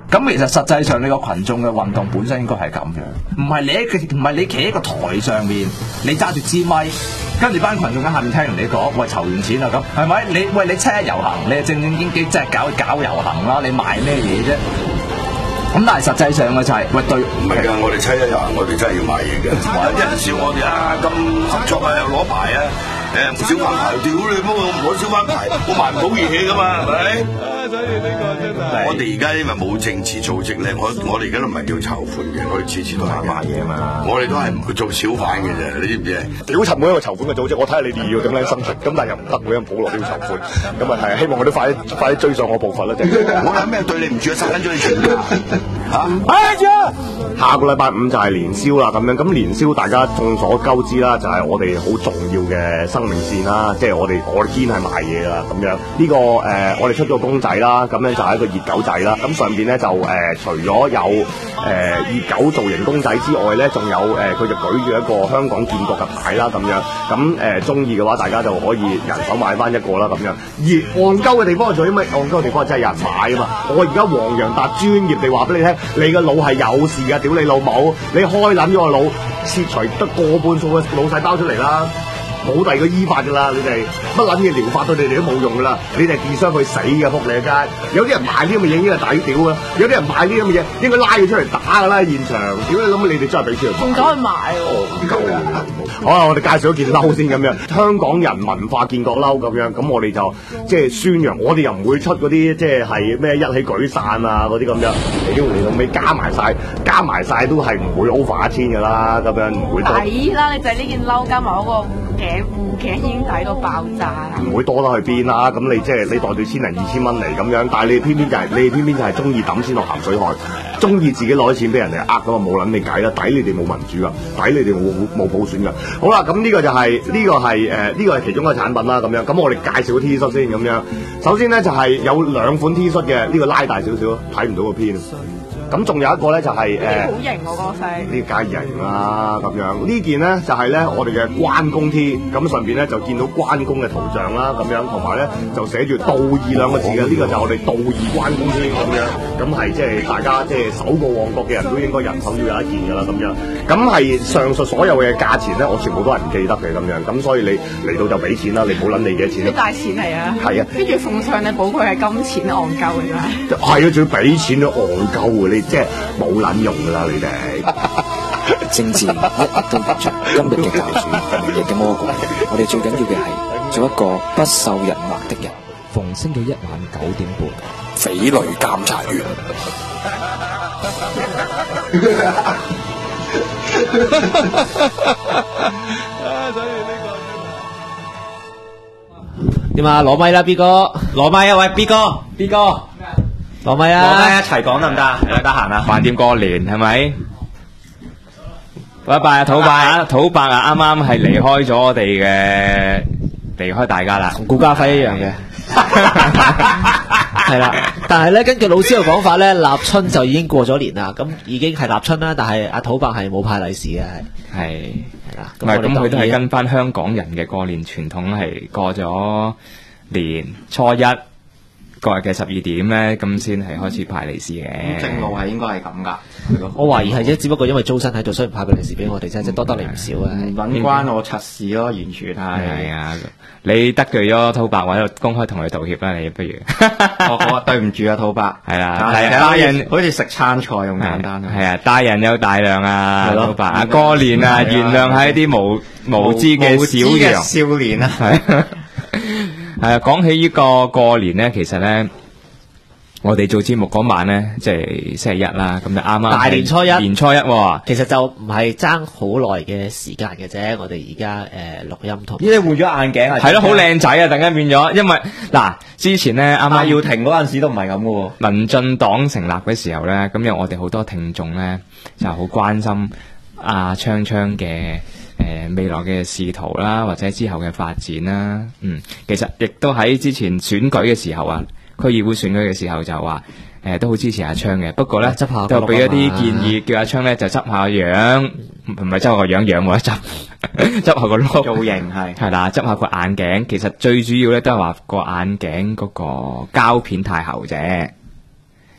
咁其實實際上你個群眾嘅運動本身應該係咁樣，唔係你企喺個台上面，你揸住支咪，跟住班群眾喺下面聽人哋講，喂籌完錢啦咁，係咪？你七一遊行，你係正經即係搞遊行啦，你賣咩嘢啫？咁但係實際上嘅就係、喂對， 唔係㗎，我哋七一遊行，我哋真係要賣嘢嘅。有人笑我哋啊，咁合作啊，又攞牌啊，小販牌，屌你乜我唔攞小販牌，我賣唔到嘢㗎嘛，係咪？ 所以呢個真係。 我哋而家因為冇政治組織咧，我哋而家都唔係叫籌款嘅，我哋次次都係賣嘢嘛。我哋都係唔會做小販嘅啫，你知唔知？ 屌柒每一個籌款嘅組織，我睇下你哋要點樣生存，咁但係又唔得，每人普羅都要籌款，咁啊係希望佢都快啲追上我步伐啦，真係。 我有咩對你唔住啊？殺緊咗你全家嚇！ 下個禮拜五就係年宵啦，咁樣咁年宵大家眾所周知啦，就係我哋好重要嘅生命線啦，即係我哋堅係賣嘢啦，咁樣呢個我哋出咗個公仔啦，咁樣就係一個熱狗仔啦，咁上邊咧就除咗有熱狗造型公仔之外咧，仲有佢就舉住一個香港建國嘅牌啦，咁樣咁中意嘅話，大家就可以人手買翻一個啦，咁樣。而戇鳩嘅地方係做啲咩？戇鳩嘅地方係真係有人買啊嘛！我而家黃洋達專業地話俾你聽，你個腦係有事㗎，屌你老母！你開撚咗個腦，切除得個半數嘅腦細胞出嚟啦！冇第二個醫法㗎啦，你哋乜撚嘢療法對你哋都冇用㗎啦，你哋自傷去死嘅仆你嘅街。有啲人賣呢咁嘅嘢應該係抵屌啊，有啲人賣呢咁嘅嘢應該拉佢出嚟打㗎啦，現場。屌你諗你哋真係俾錢仲走去賣喎？ 唔夠啊！好啦，我哋介紹咗件褸先咁樣，香港人文化建國褸咁樣，咁我哋就即係宣揚，我哋又唔會出嗰啲即係咩一起舉傘啊嗰啲咁樣，屌你老尾加埋晒都係唔會 over 1000㗎啦，咁樣唔會多。 抵啦！你就係呢件褸加埋嗰個護頸已經抵到爆炸啦！ 唔會多得去邊啦，咁你即係你袋住1000零2000蚊嚟咁樣，但係你偏偏就係中意抌錢落鹹水海，中意自己攞啲錢俾人哋呃咁啊冇撚你計啦，抵你哋冇民主噶，抵你哋冇普選噶。好啦，咁呢個就係其中一個產品啦，咁樣。咁我哋介紹 T 恤先咁樣。首先咧就係有2款 T 恤嘅，呢個拉大少少，睇唔到個篇。咁仲有一個咧就係好型喎個色， 呢個梗型啦咁樣。呢件咧就係咧我哋嘅關公 T，咁上邊咧就見到關公嘅圖像啦咁樣，同埋咧就寫住道義2個字嘅，呢個就係我哋道義關公 T 咁樣。咁係即係大家即係守過旺角嘅人都應該人手要有一件㗎啦咁樣。咁係上述所有嘅價錢咧，我全部都係唔記得嘅咁樣。咁所以你嚟到就俾錢啦，你唔好撚你幾多錢。 你帶錢嚟啊？ 係啊， 跟住奉上你寶貴係金錢戇鳩嘅真係。 係啊，仲要俾錢都戇鳩嘅，你即係冇撚用㗎啦你哋。 政治一日都唔出，今日嘅教主，明日嘅魔鬼。我哋最緊要嘅係做一個不受人惑的人。 逢星期一晚9點半， 匪類監察員。 點啊？攞咪啦 B 哥，攞咪啊！喂 B 哥，攞咪啊！ 攞咪一齊講得唔得？得閒啊！橫掂過年係咪？拜拜啊！土伯啊！啱啱係離開咗我哋嘅，離開大家啦， 同顧家輝一樣嘅。係啦，但係咧，根據老師嘅講法咧，立春就已經過咗年啦，咁已經係立春啦，但係阿土伯係冇派利是嘅， 係啦，唔係咁佢都係跟翻香港人嘅過年傳統，係過咗年初一嗰日嘅12點咧，咁先係開始派利是嘅。 正路係應該係咁噶。 我懷疑係啫，只不過因為租身喺度，所以唔派個利是俾我哋啫，即係多得你唔少啊。 搵關我柒事咯，完全係。 係啊，你得罪咗土伯，我喺度公開同佢道歉啦，你不如。 我對唔住啊，土伯。 係啦，大人好似食餐菜咁簡單。 係啊，大人有大量啊，土伯啊，過年啊，原諒係一啲無知嘅少年啊。 係啊，講起呢個過年咧，其實咧，我哋做節目嗰晚咧，即係星期一啦，咁就啱啱大年初一， 年初一喎， 其實就唔係爭好耐嘅時間嘅啫。我哋而家錄音同， 咦？你換咗眼鏡啊？ 係咯，好靚仔啊！突然間變咗，因為嗱，之前咧啱啱要停嗰陣時都唔係咁嘅喎。 民進黨成立嘅時候咧，咁有我哋好多聽眾咧，就好關心阿昌昌嘅。未來嘅仕途啦，或者之後嘅發展啦，其實亦都喺之前選舉嘅時候啊，區議會選舉嘅時候就話，都好支持阿昌嘅。不過咧，就俾一啲建議，叫阿昌咧就執下個樣，唔係執下個樣冇得執，執下個碌造型係啦，執下個眼鏡。其實最主要咧都係話個眼鏡嗰個膠片太厚啫。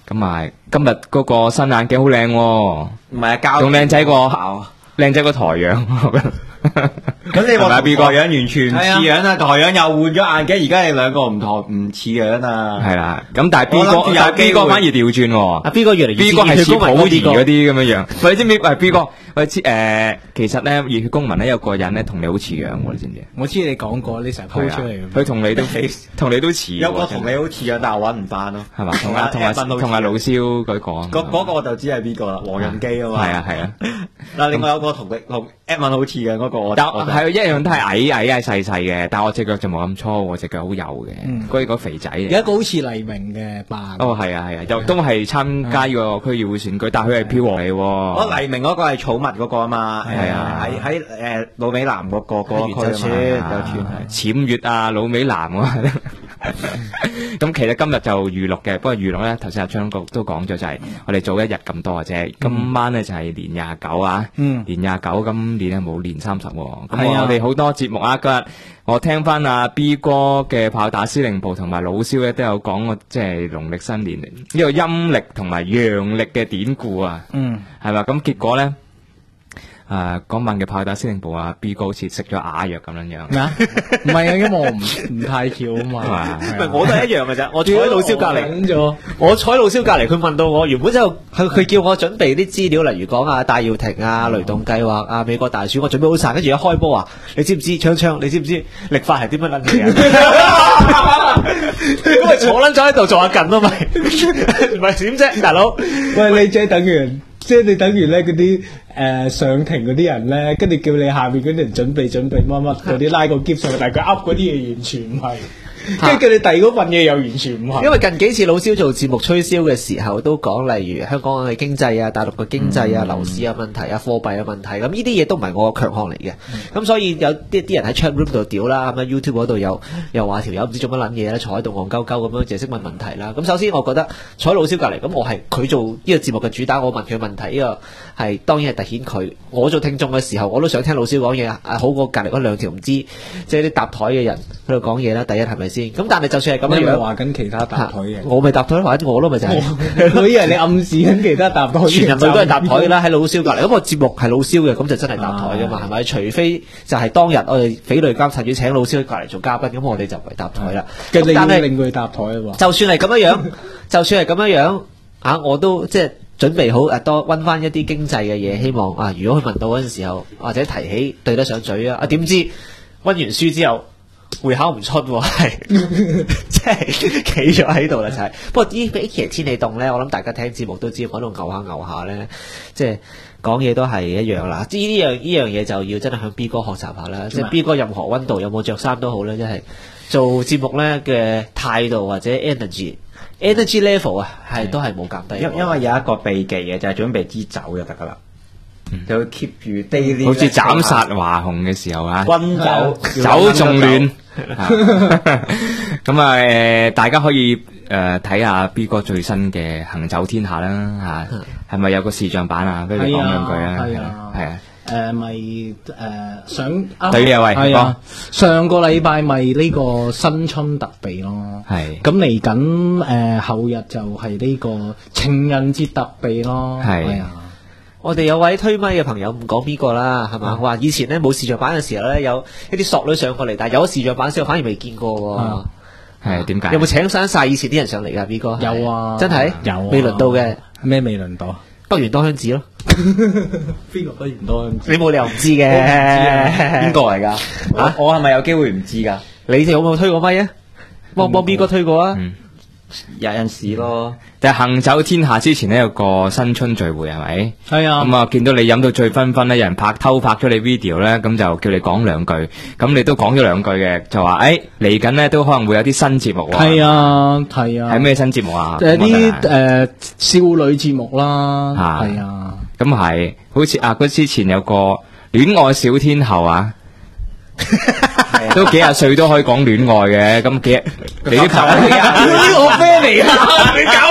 咁啊，今日嗰個新眼鏡好靚喎， 唔係啊，膠仲靚仔過台樣。 咁你話 B 哥台樣完全唔似樣啊，台樣又換咗眼鏡，而家你兩個唔似樣啊。 係啦，咁但係 B 哥反而調轉喎。 阿 B 哥越嚟越 B 哥係似溥儀嗰啲咁樣樣。喂，你知唔知？喂 B 哥，喂其實咧熱血公民咧有個人咧同你好似樣喎，你知唔知？ 我知你講過，你成日 po 出嚟。 佢同你都似。 有個同你好似樣，但係我揾唔翻咯。 係嘛？同阿老蕭嗰個。 嗰個我就知係邊個啦，黃潤基啊嘛。 係啊。 嗱，另外有個同 Edmond 好似嘅嗰個， 係一樣都係矮細細嘅，但係我隻腳就冇咁粗，我隻腳好幼嘅，嗰個肥仔嚟。 有一個好似黎明嘅扮。 哦，係啊，又都係參加呢個區議會選舉，但係佢係票王嚟喎。 黎明嗰個係草麥嗰個啊嘛， 係啊， 喺老尾南嗰個區有村僭越啊，老尾南啊。咁其實今日就預錄嘅，不過預錄咧頭先阿張局都講咗，就係我哋早一日咁多嘅啫。今晚咧就係年29啊，年29，今年咧冇年30喎。咁我哋好多節目啊，今日我聽翻阿 B 哥嘅炮打司令部同埋老蕭咧都有講過，即係農曆新年呢個陰曆同埋陽曆嘅典故啊，係嘛？咁結果咧。嗰晚嘅炮打司令部啊 ，B 哥好似食咗啞藥咁樣樣。咩啊？ 唔係啊，因為我唔太跳啊嘛。 我都係一樣嘅啫。我坐喺老蕭隔離，我坐喺老蕭隔離，佢問到我，原本就佢叫我準備啲資料，例如講啊戴耀廷啊、雷動計劃啊、美國大選，我準備好晒，跟住一開波啊，你知唔知槍？你知唔知曆法係點樣撚嘅？咁咪坐撚咗喺度做下近咯，咪唔係點啫，大佬？ 喂，你即係等於咧嗰啲上庭嗰啲人咧，跟住叫你下面嗰啲人準備乜嗰啲拉個篋上去，但係佢噏嗰啲嘢完全唔係。跟住叫你第二嗰份嘢又完全唔係。 因為近幾次老蕭做節目吹簫嘅時候都講，例如香港嘅經濟啊、大陸嘅經濟啊、樓市嘅問題啊、貨幣嘅問題，咁呢啲嘢都唔係我嘅強項嚟嘅。咁所以有啲人喺 chat room 度屌啦，咁樣 YouTube 嗰度又話條友唔知做乜撚嘢咧，坐喺度戇鳩鳩咁樣，淨係識問問題啦。咁首先我覺得坐喺老蕭隔離，咁我係佢做呢個節目嘅主打，我問佢問題，呢個係當然係凸顯佢。我做聽眾嘅時候，我都想聽老蕭講嘢，好過隔離嗰兩條唔知即係啲搭台嘅人喺度講嘢啦。第一係咪先？咁但係就算係咁樣， 你咪話緊其他搭台嘅， 我咪搭台，或者我咯咪就係。 我以為你暗示緊其他搭台， 全人類都係搭台啦，喺老蕭隔離。咁個節目係老蕭嘅，咁就真係搭台噶嘛，係咪？除非就係當日我哋匪類監察要請老蕭隔離做嘉賓，咁我哋就唔係搭台啦。 但係令佢搭台啊嘛。 就算係咁樣啊，我都即係準備好多溫翻一啲經濟嘅嘢，希望啊，如果佢問到嗰陣時候，或者提起對得上嘴啊，點知溫完書之後。會考唔出喎，係即係企咗喺度啦，就係。不過呢幾期天氣凍咧，我諗大家聽節目都知，喺度牛下咧，即係講嘢都係一樣啦。呢樣嘢就要真係向 B 哥學習下啦。即係 B 哥任何溫度有冇着衫都好咧，即係做節目咧嘅態度或者 energy level 啊，係都係冇減低。 因為有一個秘技嘅就係準備支酒就得噶啦。就 keep 住 daily， 好似斬殺華雄嘅時候啊， 溫酒仲暖。咁啊，大家可以睇下 B 哥最新嘅行走天下啦，係咪有個視像版啊？不如你講兩句啊，係啊， 咪想對呢位係啊，上個禮拜咪呢個新春特備咯， 係咁嚟緊後日就係呢個情人節特備咯，係啊。 我哋有位推咪嘅朋友唔講邊個啦，係嘛？話以前咧冇視像版嘅時候咧，有一啲索女上過嚟，但係有咗視像版之後，反而未見過喎。 係點解？ 有冇請晒以前啲人上嚟㗎？B 哥有啊， 真係有未輪到嘅咩？未輪到北園多香子咯。 邊個北園多香子？ 你冇理由唔知嘅， 邊個嚟㗎？我係咪有機會唔知㗎？ 你哋有冇推過咪啊？幫 B 哥推過啊？ 有陣時咯， 但係行走天下之前呢，有個新春聚會係咪？ 係啊。 咁啊，見到你飲到醉醺醺咧，有人偷拍咗你 video 咧，咁就叫你講兩句。咁你都講咗兩句嘅，就話嚟緊呢都可能會有啲新節目喎。 係啊，係啊。 係咩新節目啊？ 啲少女節目啦。係啊。 咁係，好似佢之前有個戀愛小天后啊。都幾廿歲都可以講戀愛嘅，咁你啲朋友呢個 friend 嚟啊？你搞到好尷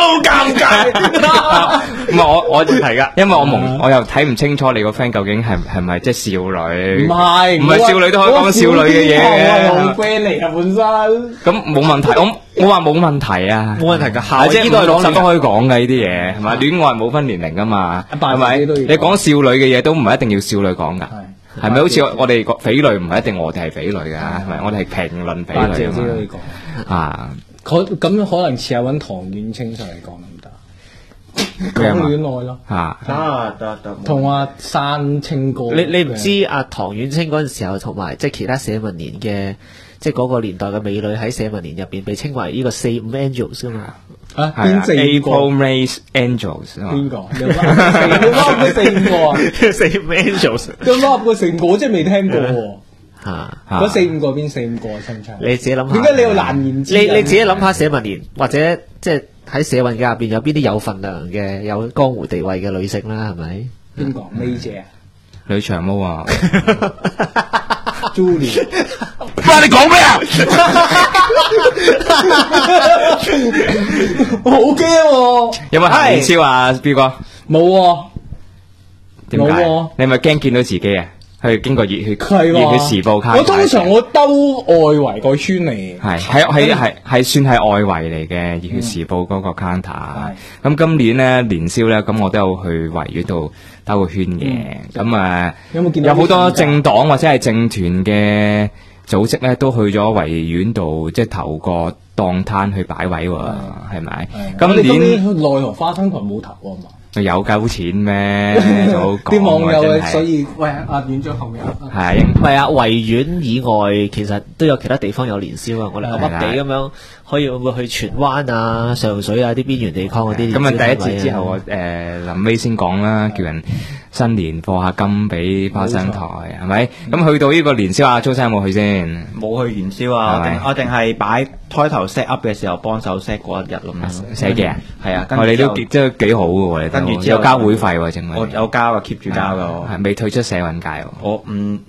尷尬。 唔係我係噶，因為我又睇唔清楚你個 friend 究竟係咪即係少女？ 唔係， 唔係少女都可以講少女嘅嘢嘅。 我係 friend 嚟㗎本身。 咁冇問題，我話冇問題啊， 冇問題㗎， 即係呢個係60都可以講嘅呢啲嘢，係咪？戀愛冇分年齡㗎嘛，係咪？你講少女嘅嘢都唔係一定要少女講㗎。係咪好似我哋匪類唔係一定我哋係匪類㗎？係咪？我哋係評論匪類啊！ 咁可能似下揾唐婉清上嚟講得唔得？講戀愛咯，得，同阿山清哥。 你唔知阿唐婉清嗰陣時候，同埋即係其他社民連嘅，即係嗰個年代嘅美女喺社民連入邊被稱為呢個45 Angels 㗎嘛。 啊，邊4個 ？April May Angels 邊個？有冇4個啊 ？45 Angels 有冇過成個？即係未聽過喎。嗰4-5個邊4-5個親親？ 你自己諗下。 點解你要難言之隱？ 你自己諗下社民連或者即係喺社運界入邊有邊啲有份量嘅有江湖地位嘅女性啦？係咪？ 邊個？May 姐啊？ 女長毛啊 ？Julie。 哇！你講咩啊？ 我好驚喎！ 有冇行年宵啊，彪哥？ 冇喎。 點解？你係咪驚見到自己啊？去經過熱血時報卡， 我通常我兜外圍個圈嚟， 係算係外圍嚟嘅熱血時報嗰個 counter。咁今年咧年宵咧，咁我都有去維園度兜個圈嘅。咁有冇見到有好多政黨或者係政團嘅組織咧，都去咗維園度即係投個檔攤去擺位喎，係咪？今年奈何花生台冇投啊嘛？ 有夠錢咩？ 啲網友所以喂阿院長後面係唔係啊？維園以外其實都有其他地方有年宵啊！我哋噏噏地咁樣，可以會唔會去荃灣啊、上水啊啲邊緣地方嗰啲？ 咁啊，第一節之後我臨尾先講啦，叫人新年課下金俾花生台係咪？咁去到呢個年宵啊，蘇生有冇去先？ 冇去年宵啊！我定係擺開頭 set up 嘅時候幫手 set 嗰一日咯。 寫嘅係啊， 你都即係幾好嘅喎， 跟住之後有交會費喎，淨係我有交啊 keep 住交㗎， 係未退出社運界喎。 我唔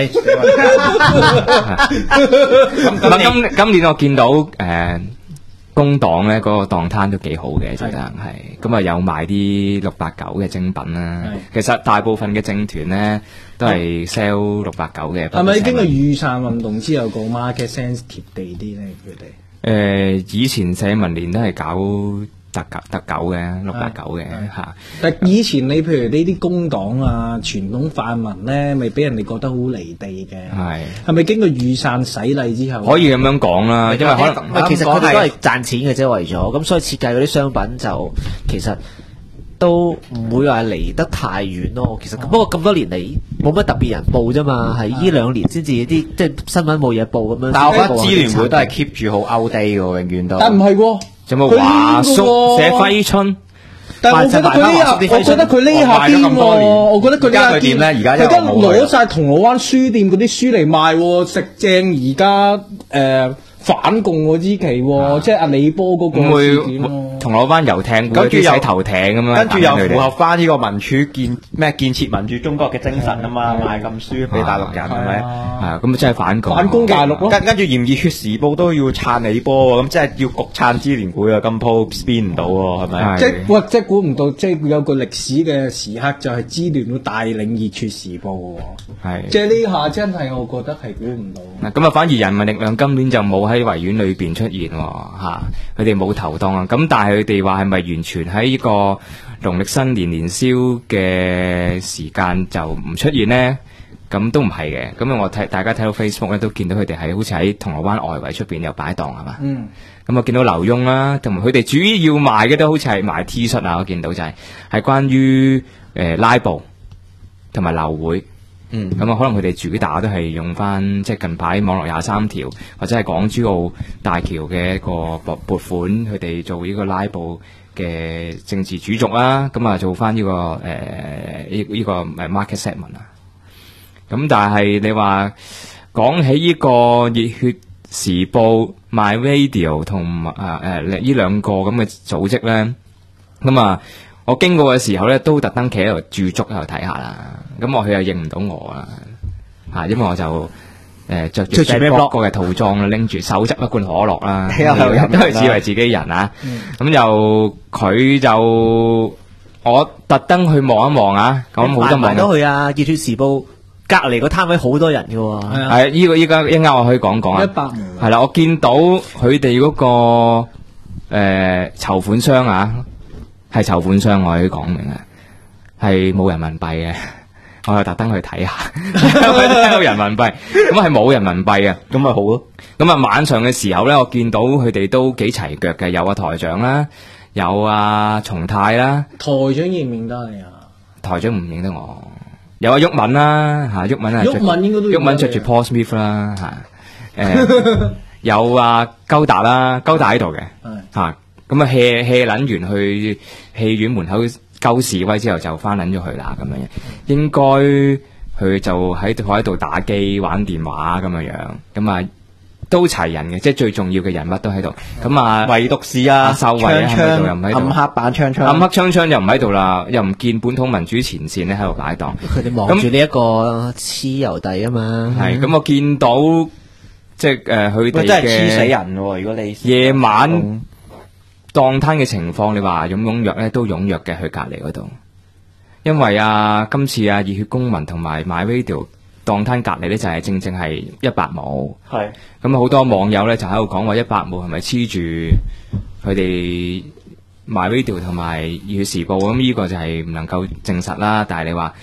今年我見到工黨咧嗰個檔攤都幾好嘅，真係咁啊，有賣啲689嘅精品啦。其實大部分嘅政團咧都係 sell 689嘅。 係咪經過雨傘運動之後個 market sense 貼地啲咧？佢哋以前社民連都係搞特九嘅689嘅嚇。 但以前你譬如呢啲工黨啊、傳統泛民咧，咪俾人哋覺得好離地嘅。係咪經過雨傘洗禮之後？ 可以咁樣講啦，因為可能其實佢哋都係賺錢嘅啫，為咗咁，所以設計嗰啲商品就其實都唔會話離得太遠咯。其實不過咁多年嚟冇乜特別人報啫嘛，係呢2年先至啲即係新聞冇嘢報咁樣。 但我覺得支聯會都係 keep 住好 out day 嘅，永遠都。 但唔係喎。 有冇華叔寫揮春？ 但係我覺得佢呢下癲喎，我覺得佢呢下點咧？而家佢攞晒銅鑼灣書店嗰啲書嚟賣喎，食正而家反共嗰支旗喎，即係阿李波嗰個事件咯。 銅鑼灣遊艇，跟住又頭艇咁樣， 跟住又符合翻呢個民主建設民主中國嘅精神啊嘛，賣咁書俾大陸人係咪？ 係咁真係反共。 反攻大陸咯。 跟住嫌熱血時報都要撐李波喎，咁即係要焗撐支聯會啊！今鋪 spin 唔到喎，係咪？ 即係估唔到，即係有個歷史嘅時刻就係支聯會帶領熱血時報喎。 係。 即係呢下真係我覺得係估唔到。 咁啊，反而人民力量今年就冇喺維園裏邊出現喎，佢哋冇投檔啊。咁但係佢哋話係咪完全喺呢個農曆新年年宵嘅時間就唔出現呢？咁都唔係嘅。咁大家睇到 Facebook 咧，都見到佢哋係好似喺銅鑼灣外圍出邊有擺檔係嘛？咁我見到劉墉啦，同埋佢哋主要賣嘅都好似係賣 T 恤啊。我見到就係關於拉布同埋流會。咁可能佢哋主打都係用翻即係近排網絡23條或者係港珠澳大橋嘅一個撥款，佢哋做呢個拉布嘅政治主軸啦。咁啊做翻呢個呢個 market segment 啊。咁但係你話講起呢個熱血時報、My Radio 同埋呢兩個咁嘅組織咧，咁啊我經過嘅時候咧，都特登企喺度駐足喺度睇下啦。咁佢又認唔到我啦，因為我就着住 Fat Block 嘅套裝啦，拎住手執一罐可樂啦，都係以為自己人啊。咁就佢就我特登去望一望啊，咁好多望到去啊！熱血時報隔離個攤位好多人嘅喎。 係呢個依家一啱我可以講講啊。100毛。係啦，我見到佢哋嗰個籌款箱啊，係籌款箱，我可以講明啊，係冇人民幣嘅。我又特登去睇下，有人民幣，咁係冇人民幣嘅，咁咪好咯。咁啊晚上嘅時候咧，我見到佢哋都幾齊腳嘅，有台長啦，有松泰啦。 台長認唔認得你啊？ 台長唔認得我。有鬱敏啦，嚇鬱敏啊， 鬱敏應該都鬱敏着住 Paul Smith 啦，有鳩達啦，鳩達喺度嘅，嚇咁啊 hea 撚完去戲院門口。夠示威之後就翻撚咗去啦，咁樣應該佢就喺度打機玩電話咁樣，咁啊都齊人嘅，即係最重要嘅人物都喺度。咁啊， 唯獨是秀慧喺度又唔喺度， 暗黑版槍槍， 暗黑槍槍又唔喺度啦，又唔見本土民主前線咧喺度擺檔。 佢哋望住呢一個黐油弟啊嘛。 係咁，我見到即係佢哋嘅真係黐死人喎！如果你夜晚。檔攤嘅情況，你話踴躍咧都踴躍嘅，去隔離嗰度，因為今次熱血公民同埋 MyRadio 檔攤隔離咧就係正正係100毛，係咁好多網友咧就喺度講話100毛係咪黐住佢哋 MyRadio 同埋熱血時報，咁呢個就係唔能夠證實啦。但係你話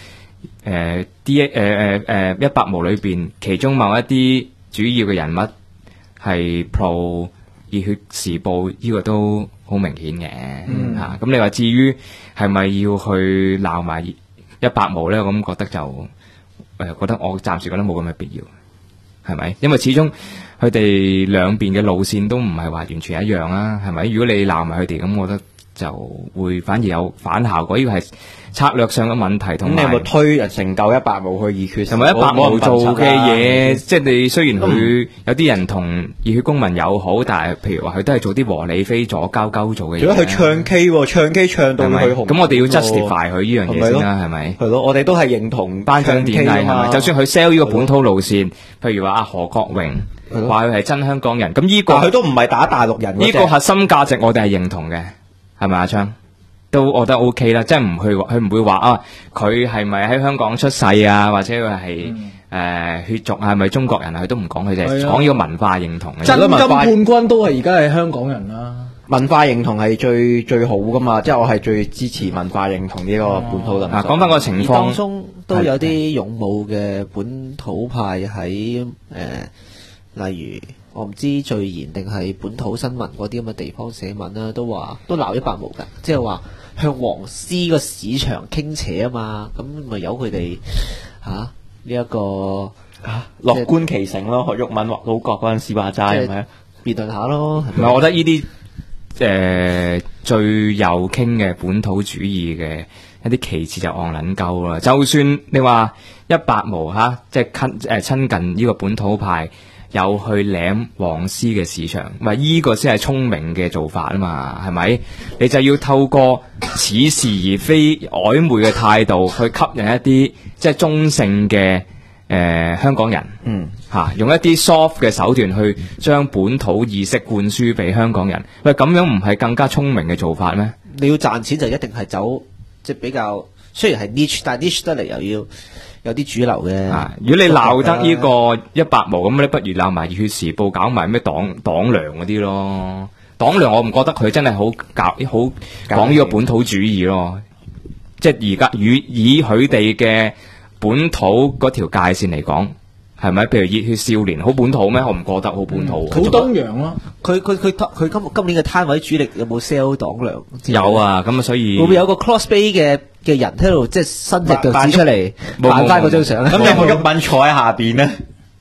100毛裏邊其中某一啲主要嘅人物係 pro 熱血時報，呢個都好明顯嘅嚇。咁你話至於係咪要去鬧埋100毛咧？咁覺得就覺得我暫時覺得冇咁嘅必要，係咪？因為始終佢哋兩邊嘅路線都唔係話完全一樣啦，係咪？如果你鬧埋佢哋，咁我覺得就會反而有反效果。呢個係策略上嘅問題，同埋咁你有冇推人成嚿100毛去熱血？ 同埋100毛做嘅嘢，即係你雖然佢有啲人同熱血公民友好，但係譬如話佢都係做啲和理非左交鳩做嘅嘢。 如果佢唱 K 喎，唱 K 唱到佢紅， 咁我哋要 justify 佢呢樣嘢先啦，係咪？ 係咯，我哋都係認同頒獎典禮係咪？就算佢 sell 呢個本土路線，譬如話阿何國榮話佢係真香港人，咁呢個佢都唔係打大陸人。 呢個核心價值我哋係認同嘅，係咪阿昌？都我覺得 OK 啦，即係佢唔會話佢係咪喺香港出世啊，或者佢係血族係咪中國人啊？佢都唔講，佢就係講呢個文化認同嘅。 真金冠軍都係而家係香港人啦。 文化認同係最好噶嘛，即係我係最支持文化認同呢個本土論述。 講翻個情況， 當中都有啲勇武嘅本土派喺例如我唔知最賢定係本土新聞嗰啲咁嘅地方寫文啦，都話都鬧100毛㗎，即係話向黃絲個市場傾斜啊嘛，咁咪由佢哋呢一個樂觀其成咯，學毓民畫老國嗰陣時話齋係咪啊？ 辯論下咯。 唔係，我覺得呢啲最右傾嘅本土主義嘅一啲旗幟就戇撚鳩啦。就算你話100毛即係親近呢個本土派，有去舐黃絲嘅市場，咪依個先係聰明嘅做法啊嘛，係咪？你就要透過似是而非曖昧嘅態度去吸引一啲即係中性嘅香港人，用一啲 soft 嘅手段去將本土意識灌輸俾香港人。喂，咁樣唔係更加聰明嘅做法咩？ 你要賺錢就一定係走即係比較，雖然係 niche， 但係 niche 得嚟又要有啲主流嘅。 如果你鬧得呢個100毛，咁你不如鬧埋熱血時報，搞埋咩黨糧嗰啲咯。黨糧我唔覺得佢真係好講呢個本土主義咯。即係而家以佢哋嘅本土嗰條界線嚟講，係咪？譬如熱血少年好本土咩？我唔覺得好本土。 好東洋咯。 佢今年嘅攤位主力有冇 sell 黨糧？ 有啊，咁啊，所以會唔會有個 crossbay 嘅人喺度即係伸隻腳趾出嚟扮翻嗰張相咧？ 咁有冇毓民坐喺下邊咧？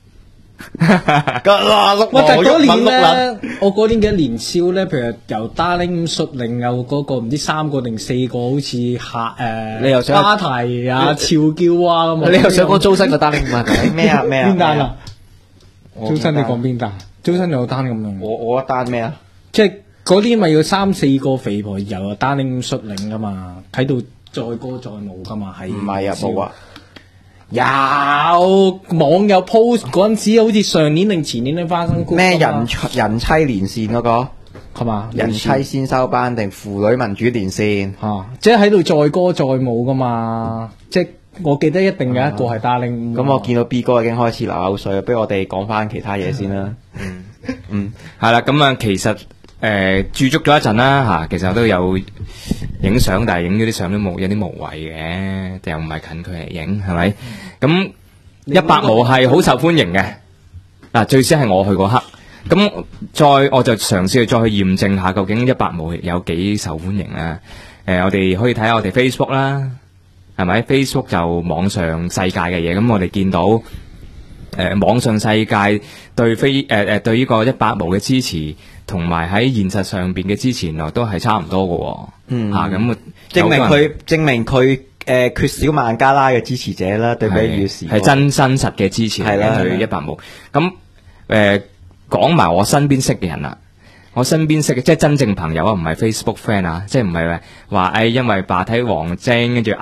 嗰年咧，我嗰年嘅年宵咧，譬如由 Darling 率領有嗰個唔知3個定4個，好似你又想巴提啊、俏嬌啊咁啊， 你又想講租新個 Darling 嘛？ 咩啊？ 邊單啊？租新你講邊單？租新有單咁樣。 我一單咩啊？ 即係嗰啲咪要3、4個肥婆由 Darling 率領噶嘛，睇到載歌載舞噶嘛，係唔係啊？冇啊！ 有網友 post 嗰陣時，好似上年定前年都發生過咩㗎嘛人妻連線嗰個係嘛？ 人妻先修班定婦女民主連線即係喺度載歌載舞噶嘛，即係我記得一定有一個係 Darling。 咁我見到 B 哥已經開始流口水，不如我哋講翻其他嘢先啦。 係啦，咁啊，其實駐足咗一陣啦嚇，其實我都有影相，但係影咗啲相都有啲無謂嘅，又唔係近距離影，係咪？咁100毛係好受歡迎嘅，嗱，最先係我去嗰刻，咁我就嘗試去再去驗證下究竟100毛有幾受歡迎啦。我哋可以睇下我哋 Facebook 啦，係咪 ？Facebook 就網上世界嘅嘢，咁我哋見到網上世界對對呢個100毛嘅支持，同埋喺現實上邊嘅支持，原來都係差唔多嘅。咁證明佢缺少孟加拉嘅支持者啦，對比與時係真實嘅支持嚟嘅對100毛。咁講埋我身邊識嘅人啦，我身邊識嘅即係真正朋友啊，唔係 Facebook friend 啊，即係唔係話因為罷睇王晶跟住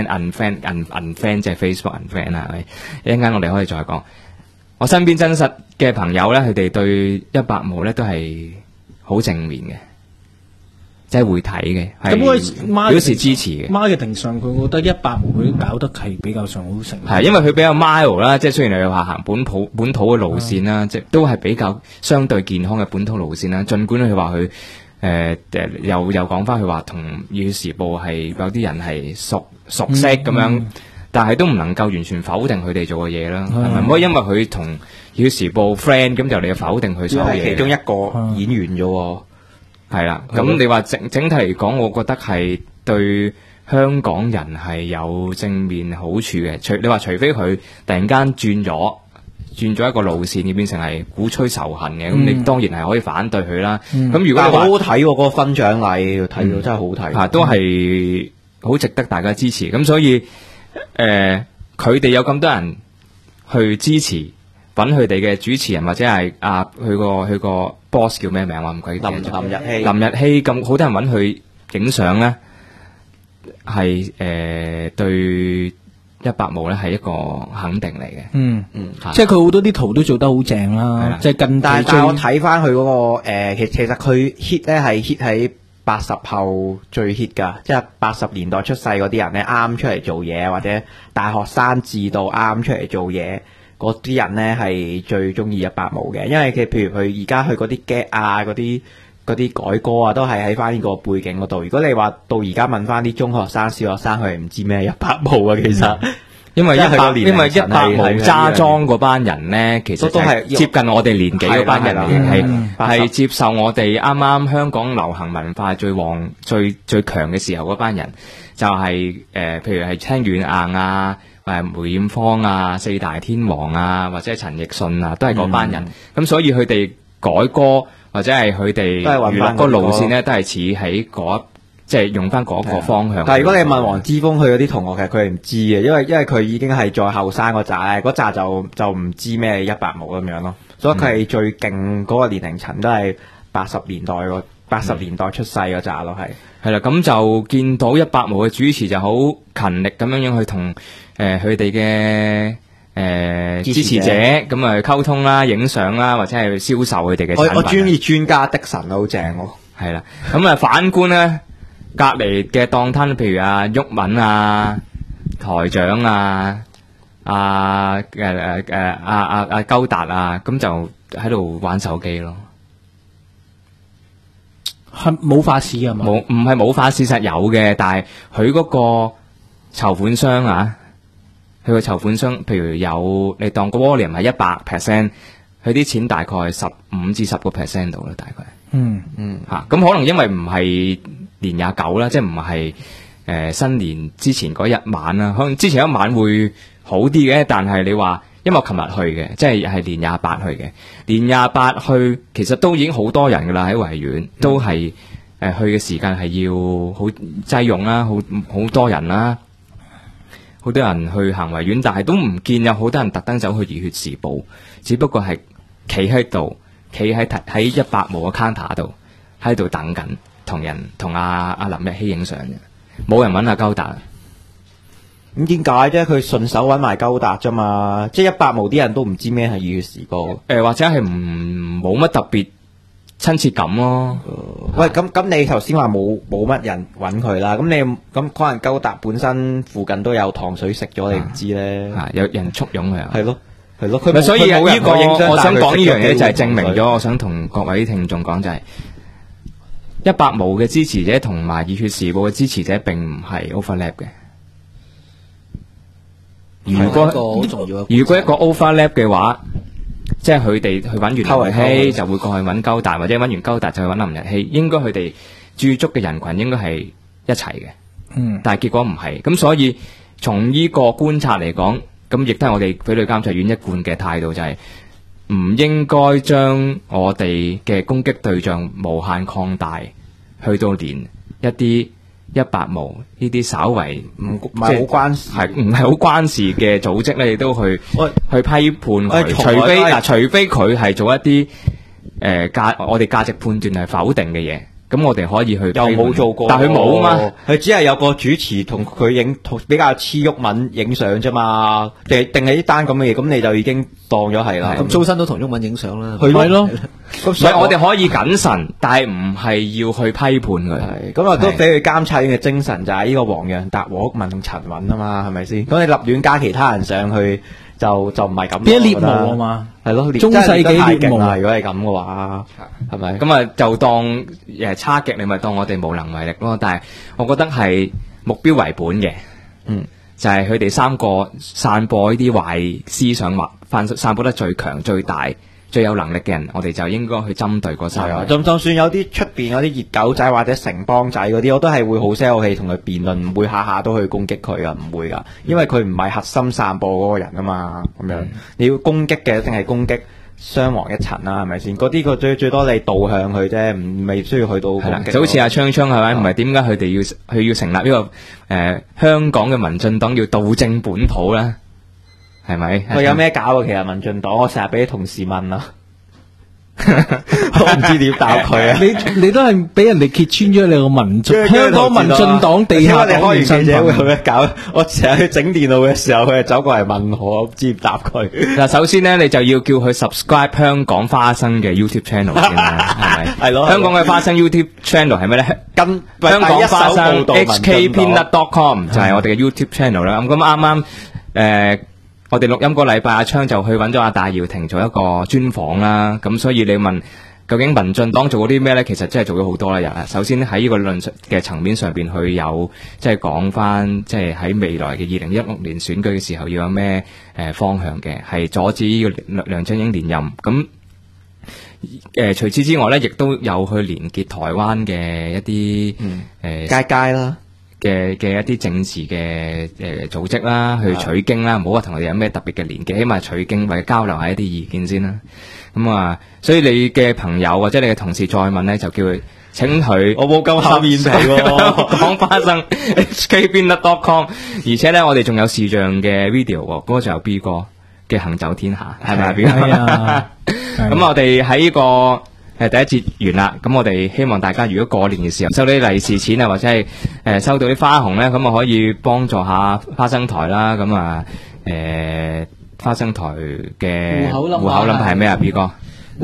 unfriend 即係 Facebook unfriend 啊，係咪？一陣間我哋可以再講。我身邊真實嘅朋友咧，佢哋對100毛咧都係好正面嘅，即係會睇嘅，係表示支持嘅。 marketing 上佢覺得100毛佢搞得係比較上好成。 係因為佢比較 mild 啦，即係雖然你話行本土嘅路線啦，即係都係比較相對健康嘅本土路線啦。儘管佢話佢又講翻佢話同《熱血時報》係有啲人係熟悉咁樣。但係都唔能夠完全否定佢哋做嘅嘢啦，係咪？唔可以因為佢同《熱血時報》friend 咁就你否定佢所有嘢。 其中一個演員啫喎， 係啦。咁你話整體嚟講，我覺得係對香港人係有正面好處嘅。你話除非佢突然間轉咗一個路線，而變成係鼓吹仇恨嘅，咁你當然係可以反對佢啦。咁如果好好睇喎，嗰個分獎禮睇到真係好睇， 都係好值得大家支持。咁所以佢哋有咁多人去支持，揾佢哋嘅主持人或者係佢個 boss 叫咩名話唔記得咗。林日曦咁好多人揾佢影相咧，係對100毛咧係一個肯定嚟嘅。 即係佢好多啲圖都做得好正啦。即係近但係我睇翻佢嗰個其實佢 hit 咧係 hit 喺80後最 hit 㗎，即係80年代出世嗰啲人咧，啱出嚟做嘢或者大學生至到啱出嚟做嘢嗰啲人咧係最中意100毛嘅，因為佢譬如佢而家去嗰啲 get 啊嗰啲改歌啊，都係喺翻呢個背景嗰度。如果你話到而家問翻啲中學生、小學生，佢係唔知咩100毛啊，其實。 因為100毛揸莊嗰班人咧，其實都係接近我哋年紀嗰班人嚟嘅，係接受我哋啱啱香港流行文化最旺、最強嘅時候嗰班人，就係譬如係聽軟硬啊、梅艷芳啊、四大天王啊，或者係陳奕迅啊，都係嗰班人。咁所以佢哋改歌或者係佢哋娛樂個路線咧，都係似喺即係用翻嗰個方向。 但係如果你問黃之鋒佢嗰啲同學，其實佢係唔知嘅，因為佢已經係再後生嗰扎咧，嗰扎就唔知咩100毛咁樣咯。所以佢係最勁嗰個年齡層都係80年代出世嗰扎咯， 係啦。咁就見到100毛嘅主持就好勤力咁樣去同佢哋嘅支持者咁啊溝通啦、影相啦，或者係銷售佢哋嘅產品。 我專業專家的神好正喎。 係啦，咁啊反觀咧。隔籬嘅檔攤，譬如阿毓民啊、台長啊、阿高達啊，咁就喺度玩手機咯。 係冇法事㗎嘛？ 唔係冇法事，實有嘅，但係佢嗰個籌款箱啊，佢個籌款箱，譬如有你當個 volume 係100%，佢啲錢大概係15至10% 度啦，大概。咁可能因為唔係年29啦，即係唔係新年之前嗰一晚啦，可能之前一晚會好啲嘅，但係你話因為我琴日去嘅，即係年28去嘅，年28去其實都已經好多人噶啦，喺維園都係去嘅時間係要好擠擁啦，好多人啦，好多人去行維園，但係都唔見有好多人特登走去熱血時報，只不過係企喺度。企喺100毛嘅 counter 度，喺度等緊同阿林日曦影相嘅，冇人揾阿高達。 咁點解啫？佢順手揾埋高達啫嘛，即係100毛啲人都唔知咩係熱血時報。 或者係冇乜特別親切感咯。 喂，咁你頭先話冇乜人揾佢啦，咁你咁可能高達本身附近都有糖水食咗，你唔知咧。 有人簇擁佢啊。 係咯。佢所以呢個我想講呢樣嘢就係證明咗， 咗，我想同各位聽眾講就係100毛嘅支持者同埋熱血時報嘅支持者並唔係 overlap 嘅。如果一個 overlap 嘅話，即係佢哋去揾完林日曦就會過去揾高達，或者揾完高達就去揾林日曦，應該佢哋駐足嘅人群應該係一齊嘅。但係結果唔係，咁所以從呢個觀察嚟講，咁亦都係我哋翡翠監察院一貫嘅態度，就係唔應該將我哋嘅攻擊對象無限擴大，去到連一啲100毛呢啲稍為唔係好關事，唔係好關事嘅組織咧，亦都去批判佢，除非佢係做一啲我哋價值判斷係否定嘅嘢。咁我哋可以去又冇做過， 但佢冇啊嘛， 佢只係有個主持同佢影比較黐郁文影相啫嘛，定係啲單咁嘅嘢，咁你就已經當咗係啦。 咁蘇生都同郁文影相啦， 係咯。 所以我哋可以謹慎，但係唔係要去批判佢。 係咁啊，都俾佢監察院嘅精神就係呢個黃洋達、黃毓民同陳雲啊嘛，係咪先？咁你立亂加其他人上去，就唔係咁。 邊一獵巫啊嘛？ 係咯， 中世紀獵巫啊！如果係咁嘅話，係咪？ 咁啊，就當差極，你咪當我哋無能為力咯。但係我覺得係目標為本嘅，就係佢哋3個散播呢啲壞思想或散播得最強、最大、最有能力嘅人，我哋就應該去針對嗰3個。 就算有啲出邊嗰啲熱狗仔或者城邦仔嗰啲，我都係會好 sell 氣同佢辯論，唔會下下都去攻擊佢噶，唔會噶，因為佢唔係核心散播嗰個人啊嘛，咁樣你要攻擊嘅一定係攻擊雙黃一塵啦，係咪先？嗰啲個最多你導向佢啫，未需要去到攻擊。 就好似阿昌昌係咪？唔係點解佢哋要成立呢個香港嘅民進黨要倒正本土咧？係咪？ 佢有咩搞啊？其實民進黨，我成日俾啲同事問啊，我唔知點答佢啊。 你都係俾人哋揭穿咗你個民族香港民進黨地下黨員身份。 記者會咁樣搞，我成日去整電腦嘅時候，佢就走過嚟問我，唔知點答佢。 嗱，首先咧，你就要叫佢 subscribe 香港花生嘅 YouTube channel 先啦，係咪？係咯。香港嘅花生 YouTube channel 係咩咧？香港花生 HKpeanut.com 就係我哋嘅 YouTube channel 啦。咁啱啱我哋錄音個禮拜，阿昌就去揾咗阿戴耀廷做一個專訪啦。咁所以你問究竟民進黨做咗啲咩咧？其實真係做咗好多啦。首先喺呢個論述嘅層面上邊，佢有即係講翻，即係喺未來嘅2016年選舉嘅時候要有咩方向嘅，係阻止呢個梁振英連任。咁除此之外咧，亦都有去連結台灣嘅一啲街啦。 嘅一啲政治嘅組織啦，去取經啦，唔好話同我哋有咩特別嘅連結，起碼取經或者交流下一啲意見先啦。咁啊，所以你嘅朋友或者你嘅同事再問咧，就叫佢請佢， 我冇咁厚面皮喎， 講花生 HKpeanut.com， 而且咧我哋仲有視像嘅 video 喎，嗰個就有 B 哥嘅行走天下，係咪 B 哥？咁我哋喺呢個第一節完啦，咁我哋希望大家如果過年嘅時候收到啲利是錢啊，或者係收到啲花紅咧，咁啊可以幫助下花生台啦。咁啊花生台嘅戶口number係咩啊 B 哥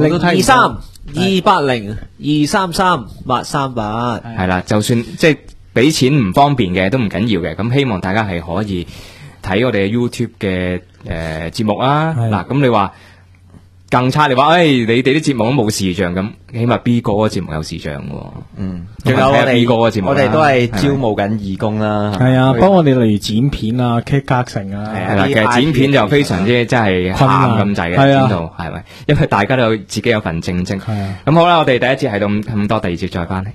？023-280-233-838 係啦，就算即係俾錢唔方便嘅都唔緊要嘅，咁希望大家係可以睇我哋嘅 YouTube 嘅節目啦。嗱，咁你話更差，你話你哋啲節目都冇視像，咁起碼 B 哥嗰個節目有視像喎。 仲有我哋 B 哥嗰個節目， 我哋都係招募緊義工啦。 係啊，幫我哋例如剪片啊、劇格成啊。 係啦，其實剪片就非常之真係喊咁滯嘅，剪到係咪？因為大家都有自己有份正職。係啊。咁好啦，我哋第一節係到咁多，第二節再翻嚟。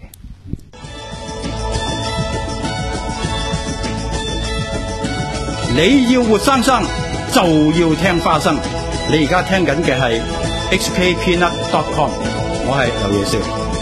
你要活生生就要聽花生。你而家聽緊嘅係 HKpeanut.com， 我係劉野少。